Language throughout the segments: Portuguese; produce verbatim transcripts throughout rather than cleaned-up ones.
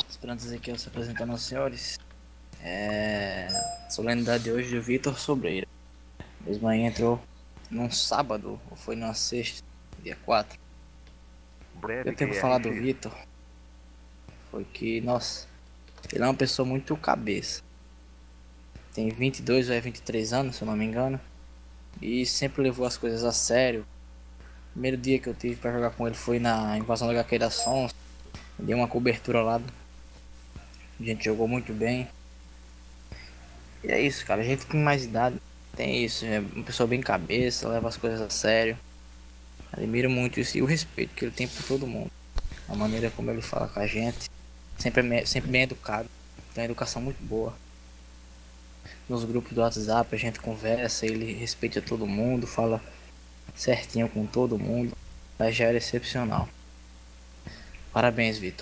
Esperando dizer que eu se apresentando aos senhores. É. Solenidade de hoje de Vitor Sobreira. Mesmo aí entrou num sábado, ou foi numa sexta, dia quatro. O que eu Breve tenho pra falar do Q R X. Vitor foi que, nossa, ele é uma pessoa muito cabeça. Tem vinte e dois ou vinte e três anos, se eu não me engano. E sempre levou as coisas a sério. O primeiro dia que eu tive pra jogar com ele foi na invasão da H Q da Sons. Dei uma cobertura lá. A gente jogou muito bem. E é isso, cara. A gente com mais idade tem isso. É uma pessoa bem cabeça, leva as coisas a sério. Admiro muito isso e o respeito que ele tem por todo mundo. A maneira como ele fala com a gente. Sempre, é, sempre bem educado. Tem uma educação muito boa. Nos grupos do WhatsApp a gente conversa, ele respeita todo mundo, fala certinho com todo mundo. Mas já era excepcional. Parabéns, Vitor.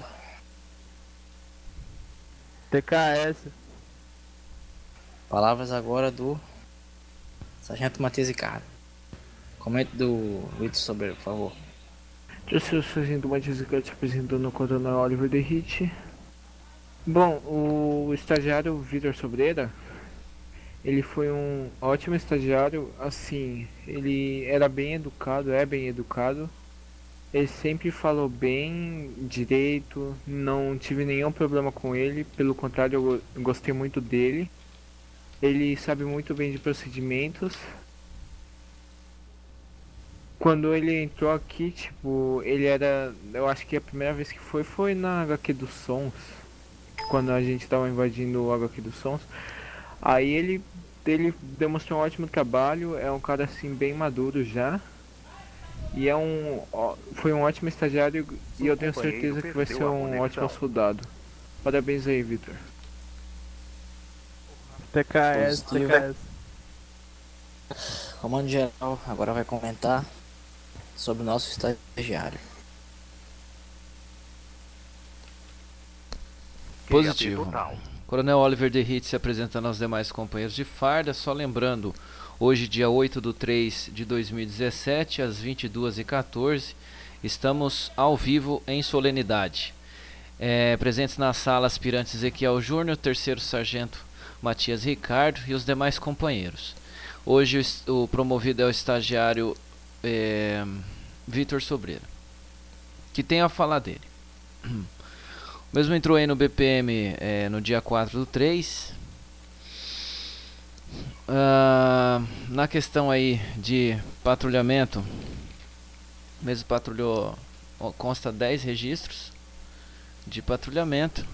T K S. Palavras agora do Sargento Matias Ricardo. Comente do Vitor Sobreiro, por favor. Eu sou o Sargento Matias Ricardo, te apresentando o Coronel Oliver de Hit. Bom, o estagiário Vitor Sobreira, ele foi um ótimo estagiário, assim, ele era bem educado, é bem educado. Ele sempre falou bem, direito, não tive nenhum problema com ele, pelo contrário, eu gostei muito dele. Ele sabe muito bem de procedimentos. Quando ele entrou aqui, tipo, ele era. Eu acho que a primeira vez que foi foi na H Q dos Sons. Quando a gente tava invadindo o H Q dos Sons. Aí ele, ele demonstrou um ótimo trabalho, é um cara assim bem maduro já. E é um. Foi um ótimo estagiário e eu tenho certeza que vai ser um ótimo soldado. Parabéns aí, Victor. T K S, Positivo. T K S. Comando geral agora vai comentar sobre o nosso estagiário. Positivo. Coronel Oliver de Hit se apresentando aos demais companheiros de farda, só lembrando, hoje dia oito de três de dois mil e dezessete, às vinte e duas e quatorze, estamos ao vivo em solenidade. É, presentes na sala aspirantes Ezequiel Júnior, terceiro sargento Matias Ricardo e os demais companheiros. Hoje o, o promovido é o estagiário é, Vitor Sobreira. Que tem a falar dele. Mesmo entrou aí no B P M é, no dia quatro do três. Uh, na questão aí de patrulhamento, mesmo patrulhou, consta dez registros de patrulhamento.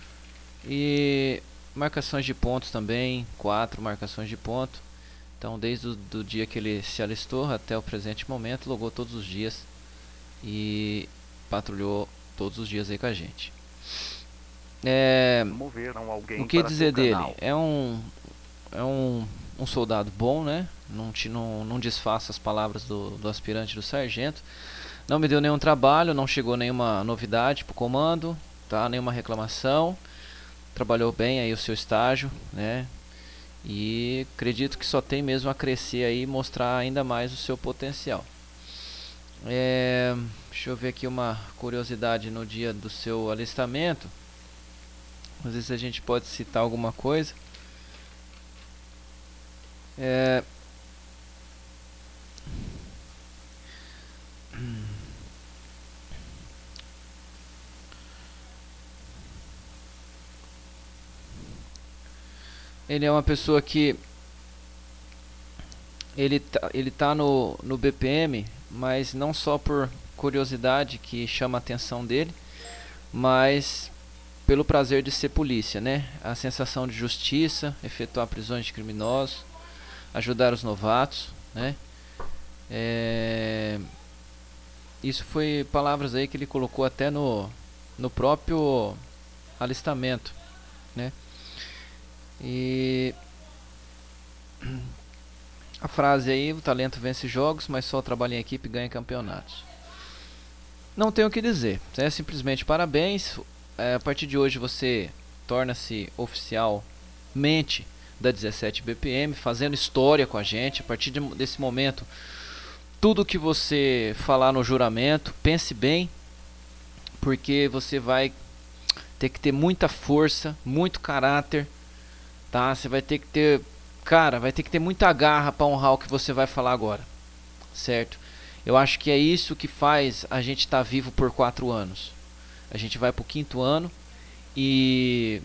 E marcações de pontos também, quatro marcações de ponto. Então desde o do dia que ele se alistou até o presente momento, logou todos os dias e patrulhou todos os dias aí com a gente. É, o que dizer dele? É um é um, um soldado bom, né? Não, te, não, não desfaça as palavras do, do aspirante do sargento. Não me deu nenhum trabalho, não chegou nenhuma novidade pro comando, tá? Nenhuma reclamação. Trabalhou bem aí o seu estágio, né? E acredito que só tem mesmo a crescer aí e mostrar ainda mais o seu potencial. É, deixa eu ver aqui uma curiosidade no dia do seu alistamento. Às vezes a gente pode citar alguma coisa. É, ele é uma pessoa que ele tá, ele tá no, no B P M, mas não só por curiosidade que chama a atenção dele, mas pelo prazer de ser polícia, né? A sensação de justiça, efetuar prisões de criminosos, ajudar os novatos, né? É... Isso foi palavras aí que ele colocou até no, no próprio alistamento, né? E a frase aí, o talento vence jogos, mas só o trabalho em equipe ganha campeonatos. Não tenho o que dizer, é simplesmente parabéns. É, a partir de hoje você torna-se oficialmente da dezessete B P M, fazendo história com a gente. A partir de, desse momento, tudo que você falar no juramento, pense bem, porque você vai ter que ter muita força, muito caráter, tá? Você vai ter que ter, cara, vai ter que ter muita garra para honrar o que você vai falar agora, certo? Eu acho que é isso que faz a gente estar vivo por quatro anos. A gente vai pro quinto ano e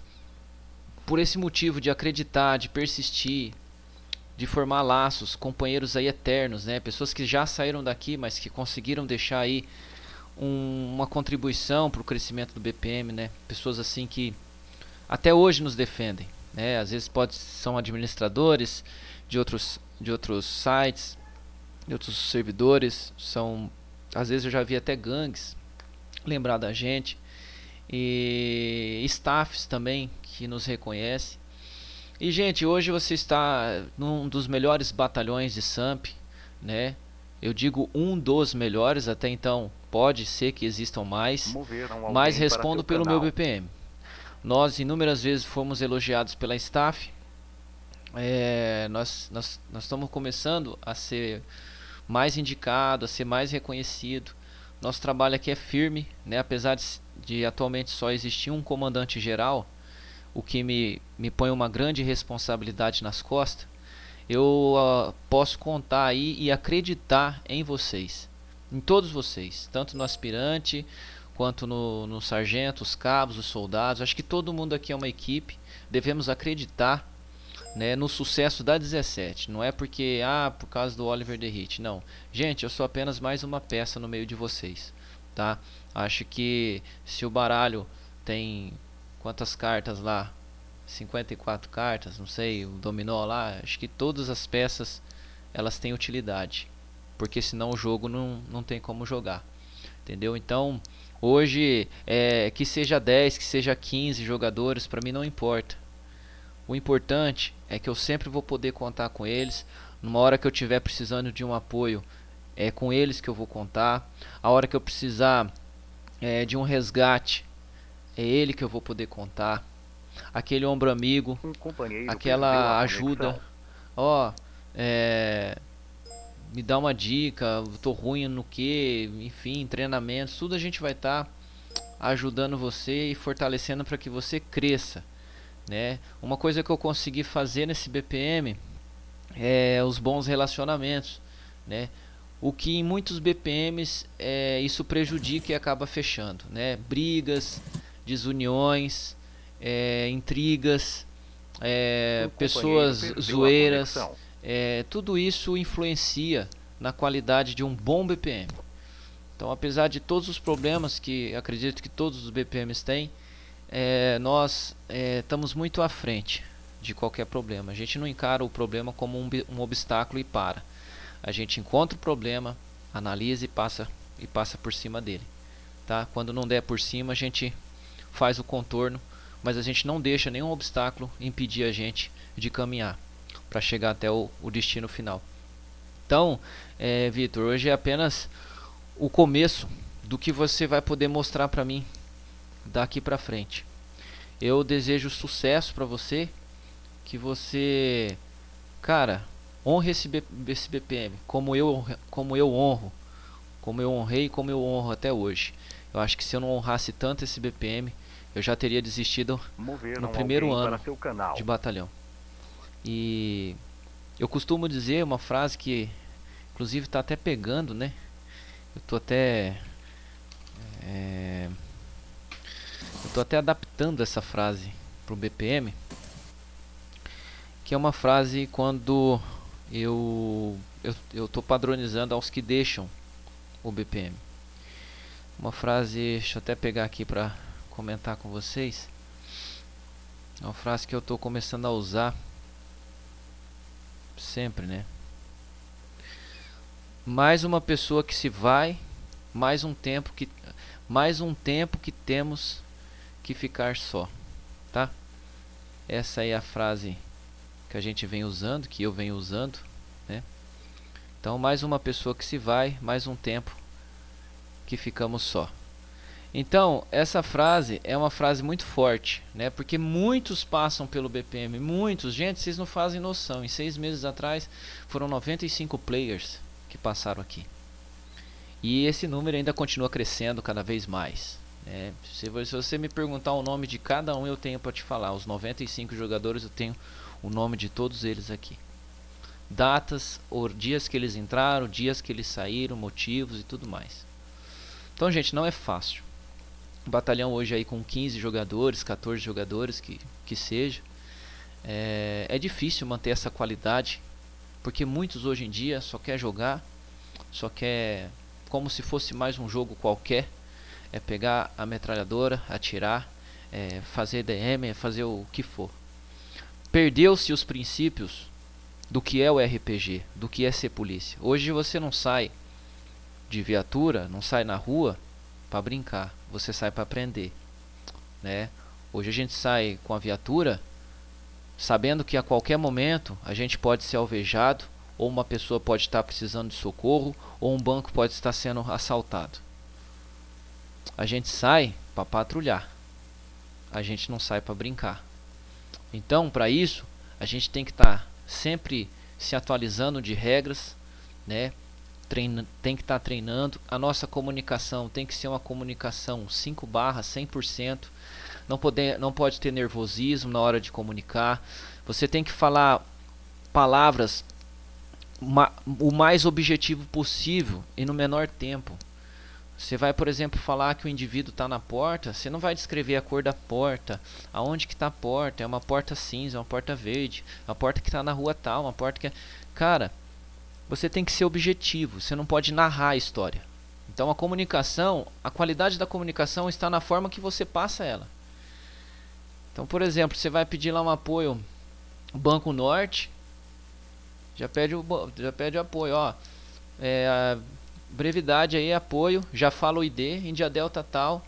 por esse motivo de acreditar, de persistir, de formar laços, companheiros aí eternos, né? Pessoas que já saíram daqui, mas que conseguiram deixar aí um, uma contribuição para o crescimento do B P M, né? Pessoas assim que até hoje nos defendem, né? Às vezes pode, são administradores de outros, de outros sites, de outros servidores, são, às vezes eu já vi até gangues lembrar da gente, e staffs também que nos reconhece. E gente, hoje você está num dos melhores batalhões de Samp, né? Eu digo um dos melhores, até então pode ser que existam mais, mas respondo pelo meu B P M. Nós inúmeras vezes fomos elogiados pela staff. É, nós, nós, nós estamos começando a ser mais indicado, a ser mais reconhecido. Nosso trabalho aqui é firme, né? Apesar de, de atualmente só existir um comandante geral, o que me, me põe uma grande responsabilidade nas costas, eu uh, posso contar aí e acreditar em vocês, em todos vocês, tanto no aspirante, quanto no, no sargento, os cabos, os soldados. Acho que todo mundo aqui é uma equipe, devemos acreditar, né, no sucesso da dezessete. Não é porque, ah, por causa do Oliver Derrite, não. Gente, eu sou apenas mais uma peça no meio de vocês, tá? Acho que se o baralho tem quantas cartas lá? cinquenta e quatro cartas, não sei, o dominó lá, acho que todas as peças elas têm utilidade, porque senão o jogo não, não tem como jogar, entendeu? Então, hoje, é, que seja dez, que seja quinze jogadores, para mim não importa. O importante é que eu sempre vou poder contar com eles. Numa hora que eu estiver precisando de um apoio, é com eles que eu vou contar. A hora que eu precisar é, de um resgate, é ele que eu vou poder contar. Aquele ombro amigo, um aquela ajuda. Ó, é, me dá uma dica, eu tô ruim no que, enfim, treinamentos, tudo a gente vai estar tá ajudando você e fortalecendo para que você cresça, né? Uma coisa que eu consegui fazer nesse B P M é os bons relacionamentos, né? O que em muitos B P Ms é, isso prejudica e acaba fechando, né? Brigas, desuniões, é, intrigas, é, pessoas zoeiras, é, tudo isso influencia na qualidade de um bom B P M. Então, apesar de todos os problemas que acredito que todos os B P Ms têm, é, nós é, estamos muito à frente de qualquer problema. A gente não encara o problema como um, um obstáculo e para. A gente encontra o problema, analisa e passa, e passa por cima dele, tá? Quando não der por cima, a gente faz o contorno, mas a gente não deixa nenhum obstáculo impedir a gente de caminhar para chegar até o, o destino final. Então, é, Vitor, hoje é apenas o começo do que você vai poder mostrar para mim daqui para frente. Eu desejo sucesso para você, que você, cara, honre esse, B, esse B P M como eu, como eu honro, como eu honrei e como eu honro até hoje. Eu acho que se eu não honrasse tanto esse B P M, eu já teria desistido no primeiro ano de batalhão. E eu costumo dizer uma frase que inclusive está até pegando, né? Eu tô até é, eu tô até adaptando essa frase pro B P M, que é uma frase quando eu eu, eu tô padronizando aos que deixam o B P M. Uma frase, deixa eu até pegar aqui para comentar com vocês. É uma frase que eu tô começando a usar sempre, né? Mais uma pessoa que se vai, mais um tempo que mais um tempo que temos que ficar só, tá? Essa aí é a frase que a gente vem usando, que eu venho usando, né? Então, mais uma pessoa que se vai, mais um tempo que ficamos só. Então, essa frase é uma frase muito forte, né? Porque muitos passam pelo B P M, muitos, gente, vocês não fazem noção. Em seis meses atrás foram noventa e cinco players que passaram aqui. E esse número ainda continua crescendo cada vez mais, É, se, você, se você me perguntar o nome de cada um, eu tenho para te falar. Os noventa e cinco jogadores, eu tenho o nome de todos eles aqui. Datas, or, dias que eles entraram, dias que eles saíram, motivos e tudo mais. Então, gente, não é fácil. Um batalhão hoje aí com quinze jogadores, quatorze jogadores, que, que seja. É, é difícil manter essa qualidade, porque muitos hoje em dia só quer jogar, só quer como se fosse mais um jogo qualquer. É pegar a metralhadora, atirar, é fazer D M, é fazer o que for. Perdeu-se os princípios do que é o R P G, do que é ser polícia. Hoje você não sai de viatura, não sai na rua para brincar, você sai para aprender, né? Hoje a gente sai com a viatura sabendo que a qualquer momento a gente pode ser alvejado, ou uma pessoa pode estar precisando de socorro, ou um banco pode estar sendo assaltado. A gente sai para patrulhar, a gente não sai para brincar. Então, para isso, a gente tem que estar tá sempre se atualizando de regras, né? Treina, tem que estar tá treinando. A nossa comunicação tem que ser uma comunicação cinco barra, cem por cento. Não, poder, não pode ter nervosismo na hora de comunicar. Você tem que falar palavras ma, o mais objetivo possível e no menor tempo. Você vai, por exemplo, falar que o indivíduo está na porta, você não vai descrever a cor da porta, aonde que está a porta, é uma porta cinza, é uma porta verde, uma porta que está na rua tal, uma porta que... Cara, você tem que ser objetivo, você não pode narrar a história. Então a comunicação, a qualidade da comunicação está na forma que você passa ela. Então, por exemplo, você vai pedir lá um apoio, Banco Norte, já pede o, já pede o apoio, ó, é... A, brevidade aí, apoio, já fala o I D, Índia Delta tal.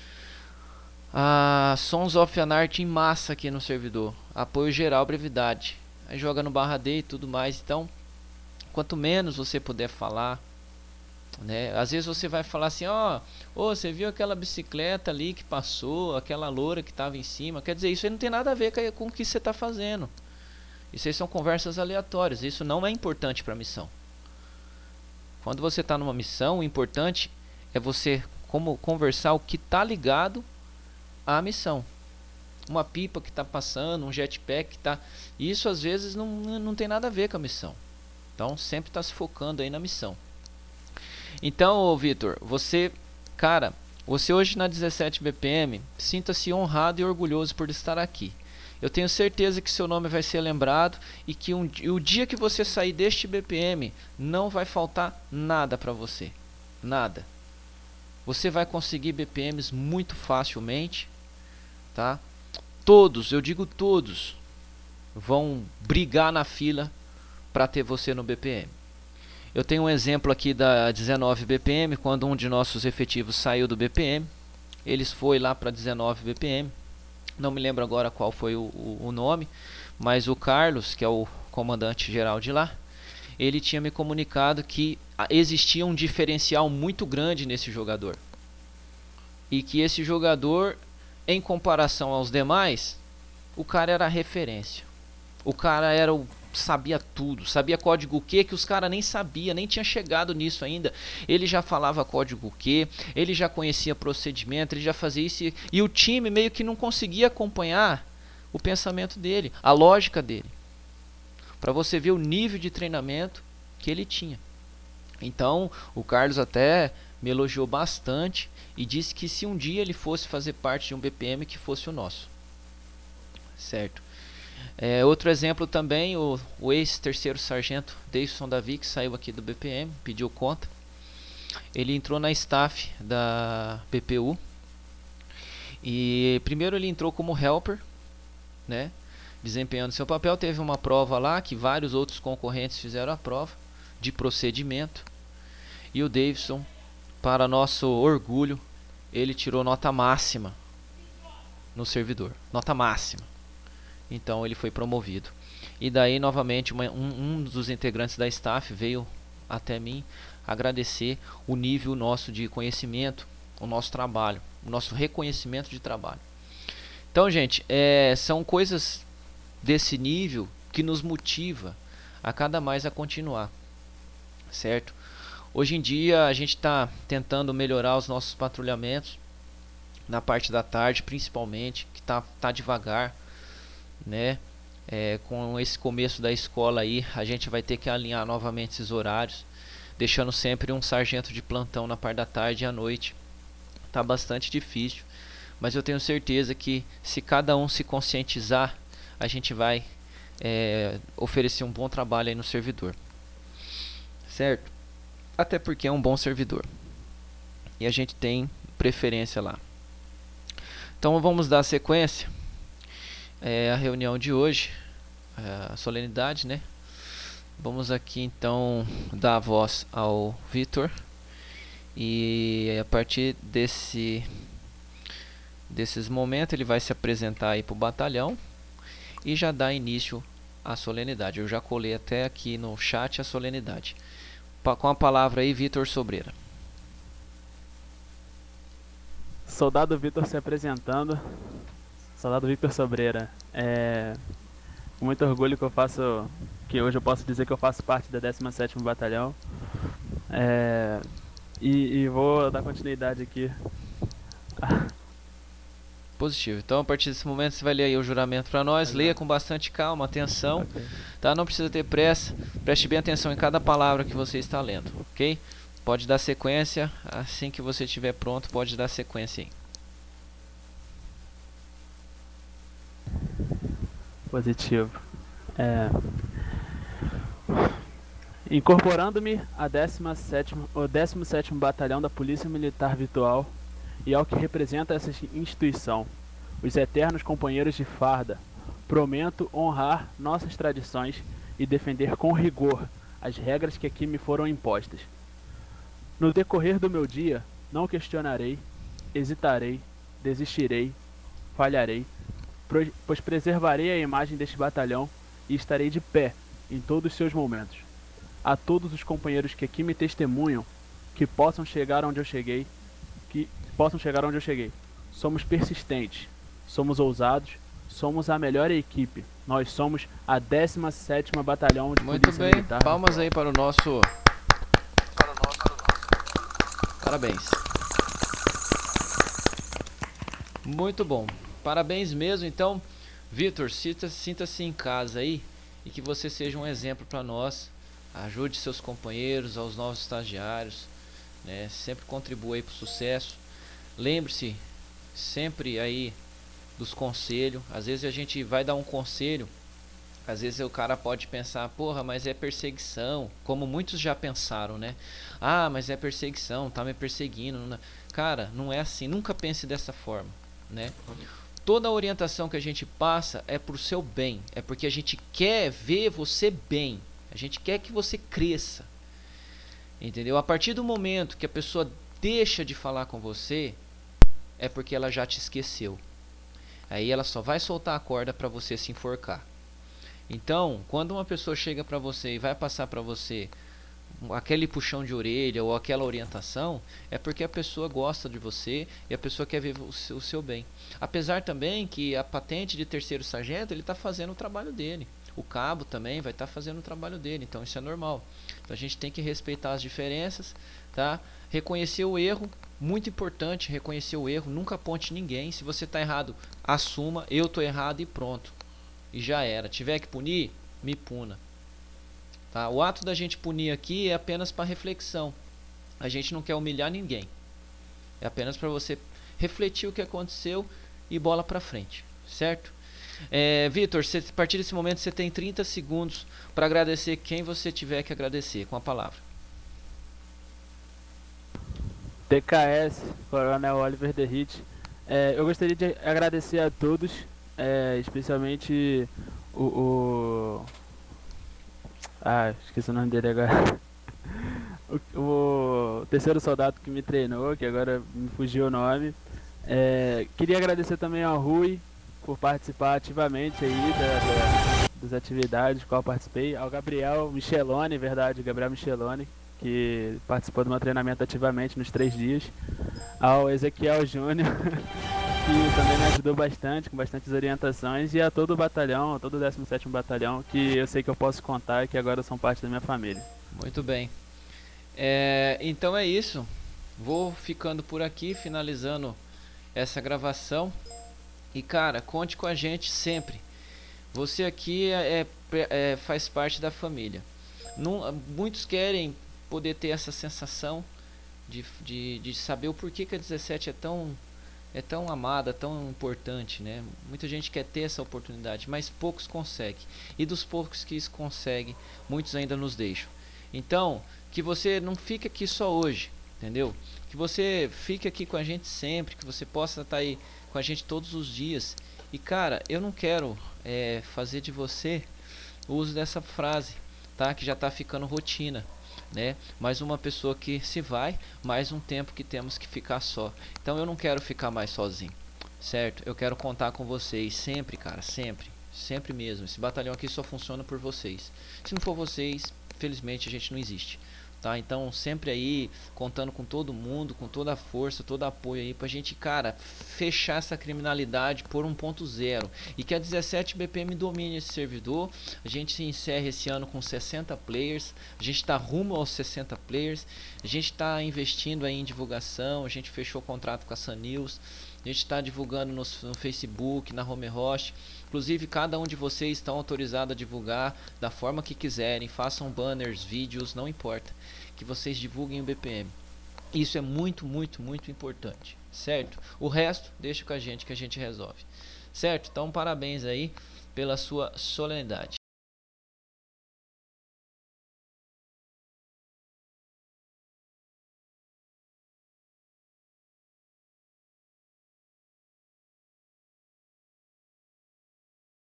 Ah, Sons of Anarchy em massa aqui no servidor. Apoio geral, brevidade. Aí joga no barra D e tudo mais. Então, quanto menos você puder falar, né? Às vezes você vai falar assim, ó, oh, você viu aquela bicicleta ali que passou, aquela loura que estava em cima. Quer dizer, isso aí não tem nada a ver com o que você está fazendo. Isso aí são conversas aleatórias. Isso não é importante para a missão. Quando você está numa missão, o importante é você como conversar o que está ligado à missão. Uma pipa que está passando, um jetpack que está... Isso às vezes não, não tem nada a ver com a missão. Então sempre está se focando aí na missão. Então, Vitor, você, cara, você hoje na dezessete B P M, sinta-se honrado e orgulhoso por estar aqui. Eu tenho certeza que seu nome vai ser lembrado e que um, e o dia que você sair deste B P M não vai faltar nada para você. Nada. Você vai conseguir B P Ms muito facilmente, tá? Todos, eu digo todos, vão brigar na fila para ter você no B P M. Eu tenho um exemplo aqui da dezenove B P M, quando um de nossos efetivos saiu do B P M, eles foi lá para dezenove B P M. Não me lembro agora qual foi o, o, o nome, mas o Carlos, que é o comandante geral de lá, ele tinha me comunicado que existia um diferencial muito grande nesse jogador. E que esse jogador, em comparação aos demais, o cara era a referência. O cara era o, sabia tudo, sabia código Q que os caras nem sabia, nem tinha chegado nisso ainda. Ele já falava código Q, ele já conhecia procedimento, ele já fazia isso. E, e o time meio que não conseguia acompanhar o pensamento dele, a lógica dele. Para você ver o nível de treinamento que ele tinha. Então, o Carlos até me elogiou bastante e disse que se um dia ele fosse fazer parte de um B P M, que fosse o nosso. Certo? É, outro exemplo também, o, o ex-terceiro sargento Davidson Davi, que saiu aqui do B P M, pediu conta. Ele entrou na staff da P P U. E primeiro ele entrou como helper, né, desempenhando seu papel. Teve uma prova lá que vários outros concorrentes fizeram a prova de procedimento. E o Davidson, para nosso orgulho, ele tirou nota máxima no servidor. Nota máxima. Então ele foi promovido. E daí novamente uma, um, um dos integrantes da staff veio até mim agradecer o nível nosso de conhecimento, o nosso trabalho, o nosso reconhecimento de trabalho. Então, gente, é, são coisas desse nível que nos motiva a cada mais a continuar, certo? Hoje em dia a gente está tentando melhorar os nossos patrulhamentos. na parte da tarde, principalmente, que tá, tá devagar, né? É, com esse começo da escola aí, a gente vai ter que alinhar novamente esses horários, deixando sempre um sargento de plantão na parte da tarde e à noite. Tá bastante difícil, mas eu tenho certeza que se cada um se conscientizar, a gente vai é, oferecer um bom trabalho aí no servidor, certo? Até porque é um bom servidor e a gente tem preferência lá. Então vamos dar sequência é, à reunião de hoje, a solenidade, né? Vamos aqui então dar a voz ao Vitor, e a partir desse desses momentos ele vai se apresentar aí para o batalhão e já dar início à solenidade. Eu já colei até aqui no chat a solenidade. Pa com a palavra aí, Vitor Sobreira. Soldado Vitor se apresentando. Soldado Vitor Sobreira. É com muito orgulho que eu faço, que hoje eu posso dizer que eu faço parte da décimo sétimo Batalhão. É, e, e vou dar continuidade aqui. Positivo. Então a partir desse momento você vai ler aí o juramento para nós. Leia com bastante calma, atenção, okay. Tá? Não precisa ter pressa. Preste bem atenção em cada palavra que você está lendo, ok? Pode dar sequência. Assim que você estiver pronto, pode dar sequência aí. Positivo. É... Incorporando-me a décimo sétimo, o décimo sétimo Batalhão da Polícia Militar Virtual e ao que representa essa instituição, os eternos companheiros de farda, prometo honrar nossas tradições e defender com rigor as regras que aqui me foram impostas. No decorrer do meu dia, não questionarei, hesitarei, desistirei, falharei, pois preservarei a imagem deste batalhão e estarei de pé em todos os seus momentos. A todos os companheiros que aqui me testemunham, que possam chegar onde eu cheguei, que possam chegar onde eu cheguei. Somos persistentes, somos ousados, somos a melhor equipe. Nós somos a décimo sétimo Batalhão de Muito Polícia bem, Militar. palmas aí para o nosso... Para o nosso... Parabéns. Muito bom. Parabéns mesmo. Então, Vitor, sinta-se em casa aí e que você seja um exemplo para nós. Ajude seus companheiros, aos novos estagiários, né? Sempre contribua aí para o sucesso. Lembre-se sempre aí dos conselhos. Às vezes a gente vai dar um conselho, às vezes o cara pode pensar, porra, mas é perseguição, como muitos já pensaram, né? Ah, mas é perseguição, tá me perseguindo. Cara, não é assim, nunca pense dessa forma, né? Toda a orientação que a gente passa é pro seu bem, é porque a gente quer ver você bem, a gente quer que você cresça, entendeu? A partir do momento que a pessoa deixa de falar com você, é porque ela já te esqueceu. Aí ela só vai soltar a corda para você se enforcar. Então, quando uma pessoa chega para você e vai passar para você aquele puxão de orelha ou aquela orientação, é porque a pessoa gosta de você e a pessoa quer ver o seu, o seu bem. Apesar também que a patente de terceiro sargento, ele está fazendo o trabalho dele. O cabo também vai estar tá fazendo o trabalho dele, então isso é normal. Então a gente tem que respeitar as diferenças, tá? Reconhecer o erro, muito importante reconhecer o erro, nunca aponte ninguém. Se você está errado, assuma, eu estou errado e pronto. E já era. Tiver que punir, me puna. Tá? O ato da gente punir aqui é apenas para reflexão. A gente não quer humilhar ninguém. É apenas para você refletir o que aconteceu e bola para frente, certo? É, Vitor, a partir desse momento você tem trinta segundos para agradecer quem você tiver que agradecer, com a palavra. T K S, Coronel Oliver Derrite. É, eu gostaria de agradecer a todos, é, especialmente o, o... Ah, esqueci o nome dele agora. o, o terceiro soldado que me treinou, que agora me fugiu o nome. É, queria agradecer também ao Rui por participar ativamente aí da, da, das atividades com qual eu participei. Ao Gabriel Micheloni, verdade, Gabriel Micheloni, que participou do meu treinamento ativamente nos três dias. Ao Ezequiel Júnior, que também me ajudou bastante, com bastantes orientações. E a todo o batalhão, a todo o décimo sétimo Batalhão, que eu sei que eu posso contar e que agora são parte da minha família. Muito bem. É, então é isso. Vou ficando por aqui, finalizando essa gravação. E cara, conte com a gente sempre. Você aqui é, é, é, faz parte da família. Não, muitos querem poder ter essa sensação de, de, de saber o porquê que a dezessete é tão, é tão amada, tão importante, né? Muita gente quer ter essa oportunidade, mas poucos conseguem. E dos poucos que conseguem, muitos ainda nos deixam. Então, que você não fique aqui só hoje, entendeu? Que você fique aqui com a gente sempre, que você possa estar aí com a gente todos os dias. E cara, eu não quero é, fazer de você o uso dessa frase, tá? Que já está ficando rotina, né? Mais uma pessoa que se vai, mais um tempo que temos que ficar só. Então eu não quero ficar mais sozinho, certo? Eu quero contar com vocês sempre, cara, sempre, sempre mesmo. Esse batalhão aqui só funciona por vocês. Se não for vocês, felizmente a gente não existe. Tá? Então sempre aí contando com todo mundo, com toda a força, todo apoio aí pra gente, cara, fechar essa criminalidade por um ponto zero e que a dezessete B P M domine esse servidor. A gente se encerra esse ano com sessenta players, a gente tá rumo aos sessenta players, a gente tá investindo aí em divulgação, a gente fechou o contrato com a Sun News, a gente está divulgando no, no Facebook, na Home Host. Inclusive, cada um de vocês estão autorizados a divulgar da forma que quiserem. Façam banners, vídeos, não importa. Que vocês divulguem o B P M. Isso é muito, muito, muito importante. Certo? O resto, deixa com a gente que a gente resolve. Certo? Então, parabéns aí pela sua solenidade.